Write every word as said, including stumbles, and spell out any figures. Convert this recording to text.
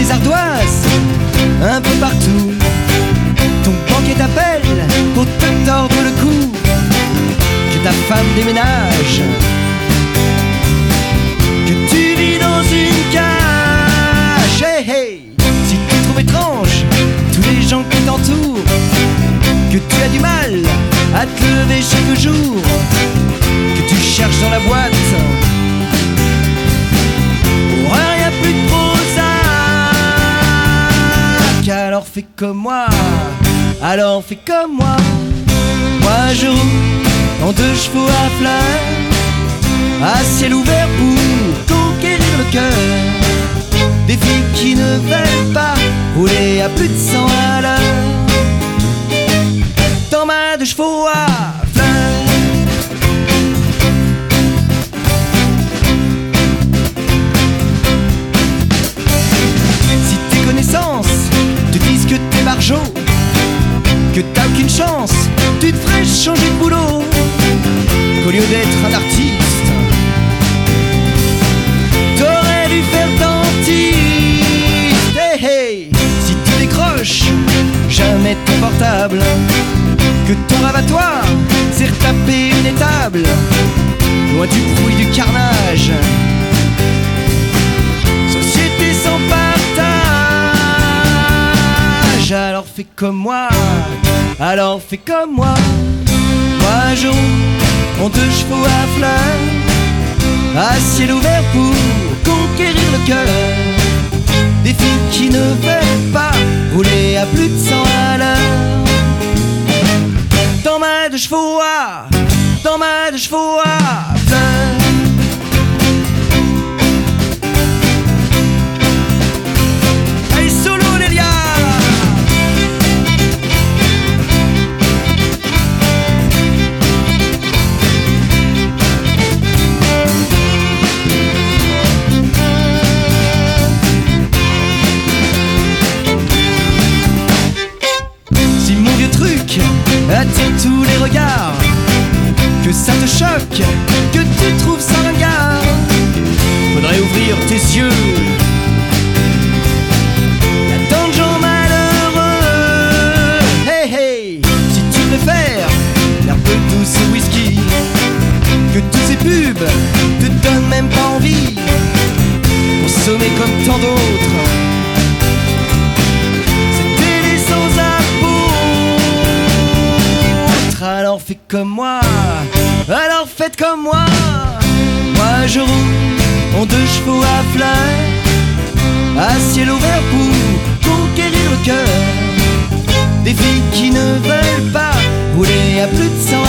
les ardoises, un peu partout. Ton banquier t'appelle pour te tordre le cou, que ta femme déménage, que tu vis dans une cage. Hey, hey, si tu trouves étrange tous les gens qui t'entourent, que tu as du mal à te lever chaque jour, que tu cherches dans la boîte pour un rien plus de Prozac, alors fais comme moi, alors fais comme moi. Moi je roule en deux chevaux à fleurs, à ciel ouvert pour conquérir le cœur des filles qui ne veulent pas rouler à plus de cent à l'heure. Dans ma deux chevaux à fleurs, si tes connaissances te disent que t'es barjot, que t'as aucune chance, tu te ferais changer de boulot, qu'au lieu d'être un artiste, t'aurais dû faire dentiste. Hey, hey, si tu décroches jamais ton portable, que ton rêve à toi c'est retaper une étable, loin du bruit du carnage, société sans partage, alors fais comme moi, alors fais comme moi. Moi je roule en deux chevaux à fleurs, à ciel ouvert pour conquérir le cœur des filles qui ne veulent pas rouler à plus de cent à l'heure. Dans ma deux chevaux à, dans ma deux chevaux à fleurs. Allez solo Lélia. Si mon vieux truc attire tous les regards, que ça te choque, que tu trouves ça ringard, faudrait ouvrir tes yeux. Y'a tant de gens malheureux. Hey hey, si tu préfères l'herbe douce et whisky, que tous ces pubs te donnent même pas envie, consommer comme tant d'autres cette télé sans apôtre, alors fais comme moi, alors faites comme moi. Moi je roule en deux chevaux à fleurs, à ciel ouvert pour conquérir le cœur des filles qui ne veulent pas rouler à plus de cent